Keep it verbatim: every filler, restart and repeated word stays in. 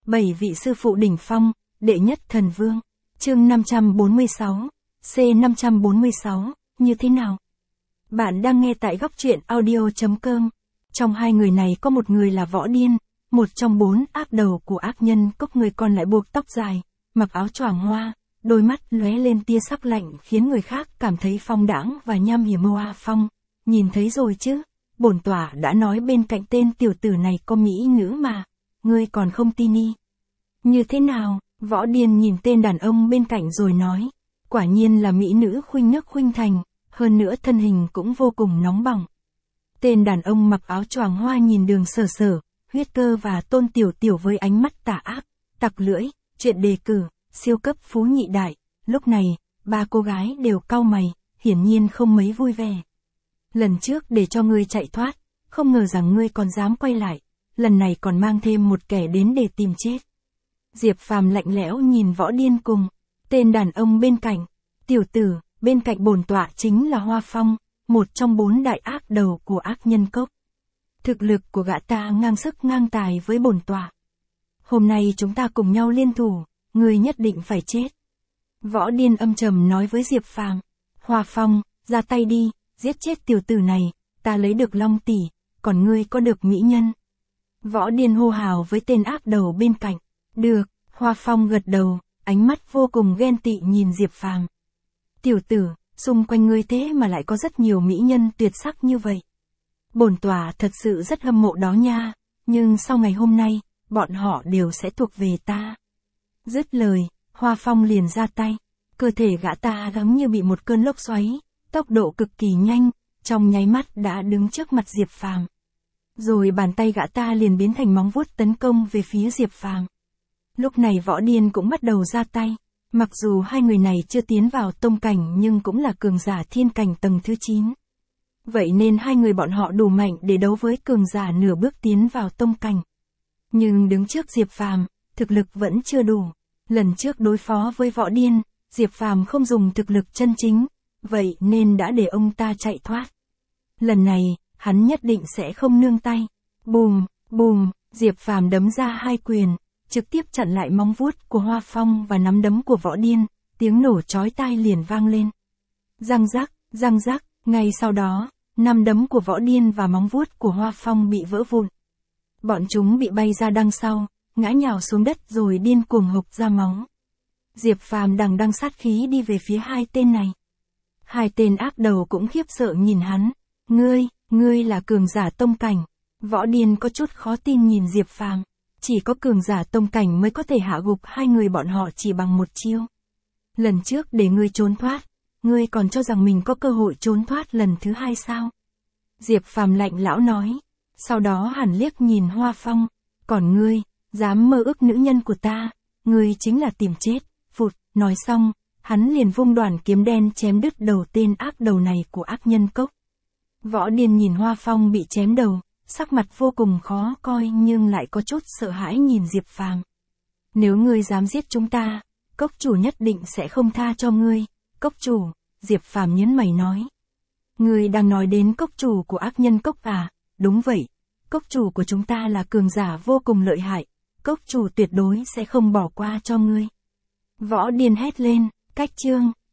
Bảy vị sư phụ đỉnh phong, đệ nhất thần vương. Chương năm trăm bốn mươi sáu, C năm trăm bốn mươi sáu, như thế nào? Bạn đang nghe tại góc truyện audio chấm com. Trong hai người này có một người là Võ Điên, một trong bốn ác đầu của ác nhân cốc, người còn lại buộc tóc dài, mặc áo choàng hoa, đôi mắt lóe lên tia sắc lạnh khiến người khác cảm thấy phong đãng và nham hiểm. Hoa Phong, nhìn thấy rồi chứ, bổn tọa đã nói bên cạnh tên tiểu tử này có mỹ nữ mà, ngươi còn không tin y. Như thế nào? Võ Điên nhìn tên đàn ông bên cạnh rồi nói, quả nhiên là mỹ nữ khuynh nước khuynh thành, hơn nữa thân hình cũng vô cùng nóng bỏng. Tên đàn ông mặc áo choàng hoa nhìn Đường Sở Sở, Huyết Cơ và Tôn Tiểu Tiểu với ánh mắt tà ác, tặc lưỡi, chuyện đề cử, siêu cấp phú nhị đại. Lúc này, ba cô gái đều cau mày, hiển nhiên không mấy vui vẻ. Lần trước để cho ngươi chạy thoát, không ngờ rằng ngươi còn dám quay lại, lần này còn mang thêm một kẻ đến để tìm chết. Diệp Phàm lạnh lẽo nhìn Võ Điên cùng tên đàn ông bên cạnh. Tiểu tử, bên cạnh bổn tọa chính là Hoa Phong, một trong bốn đại ác đầu của ác nhân cốc. Thực lực của gã ta ngang sức ngang tài với bổn tọa. Hôm nay chúng ta cùng nhau liên thủ, ngươi nhất định phải chết. Võ Điên âm trầm nói với Diệp Phàm. Hoa Phong, ra tay đi, giết chết tiểu tử này, ta lấy được Long tỷ, còn ngươi có được mỹ nhân. Võ Điên hô hào với tên ác đầu bên cạnh. Được, Hoa Phong gật đầu, ánh mắt vô cùng ghen tị nhìn Diệp Phàm. Tiểu tử, xung quanh ngươi thế mà lại có rất nhiều mỹ nhân tuyệt sắc như vậy. Bổn tọa thật sự rất hâm mộ đó nha, nhưng sau ngày hôm nay, bọn họ đều sẽ thuộc về ta. Dứt lời, Hoa Phong liền ra tay, cơ thể gã ta giống như bị một cơn lốc xoáy, tốc độ cực kỳ nhanh, trong nháy mắt đã đứng trước mặt Diệp Phàm. Rồi bàn tay gã ta liền biến thành móng vuốt tấn công về phía Diệp Phàm. Lúc này Võ Điên cũng bắt đầu ra tay, mặc dù hai người này chưa tiến vào tông cảnh nhưng cũng là cường giả thiên cảnh tầng thứ chín. Vậy nên hai người bọn họ đủ mạnh để đấu với cường giả nửa bước tiến vào tông cảnh. Nhưng đứng trước Diệp Phàm, thực lực vẫn chưa đủ. Lần trước đối phó với Võ Điên, Diệp Phàm không dùng thực lực chân chính, vậy nên đã để ông ta chạy thoát. Lần này, hắn nhất định sẽ không nương tay. Bùm, bùm, Diệp Phàm đấm ra hai quyền, trực tiếp chặn lại móng vuốt của Hoa Phong và nắm đấm của Võ Điên, tiếng nổ chói tai liền vang lên. Răng rắc, răng rắc, ngay sau đó, nắm đấm của Võ Điên và móng vuốt của Hoa Phong bị vỡ vụn. Bọn chúng bị bay ra đằng sau, ngã nhào xuống đất rồi điên cuồng hộc ra máu. Diệp Phàm đằng đằng sát khí đi về phía hai tên này. Hai tên ác đầu cũng khiếp sợ nhìn hắn. Ngươi, ngươi là cường giả tông cảnh. Võ Điên có chút khó tin nhìn Diệp Phàm. Chỉ có cường giả tông cảnh mới có thể hạ gục hai người bọn họ chỉ bằng một chiêu. Lần trước để ngươi trốn thoát, ngươi còn cho rằng mình có cơ hội trốn thoát lần thứ hai sao? Diệp Phàm lạnh lão nói. Sau đó hẳn liếc nhìn Hoa Phong. Còn ngươi, dám mơ ước nữ nhân của ta, ngươi chính là tìm chết. Phụt, nói xong, hắn liền vung đoản kiếm đen chém đứt đầu tên ác đầu này của ác nhân cốc. Võ Điên nhìn Hoa Phong bị chém đầu, sắc mặt vô cùng khó coi nhưng lại có chút sợ hãi nhìn Diệp Phàm. Nếu ngươi dám giết chúng ta, cốc chủ nhất định sẽ không tha cho ngươi. Cốc chủ, Diệp Phàm nhấn mày nói. Ngươi đang nói đến cốc chủ của ác nhân cốc à? Đúng vậy, cốc chủ của chúng ta là cường giả vô cùng lợi hại, cốc chủ tuyệt đối sẽ không bỏ qua cho ngươi. Võ Điên hét lên, cách chương.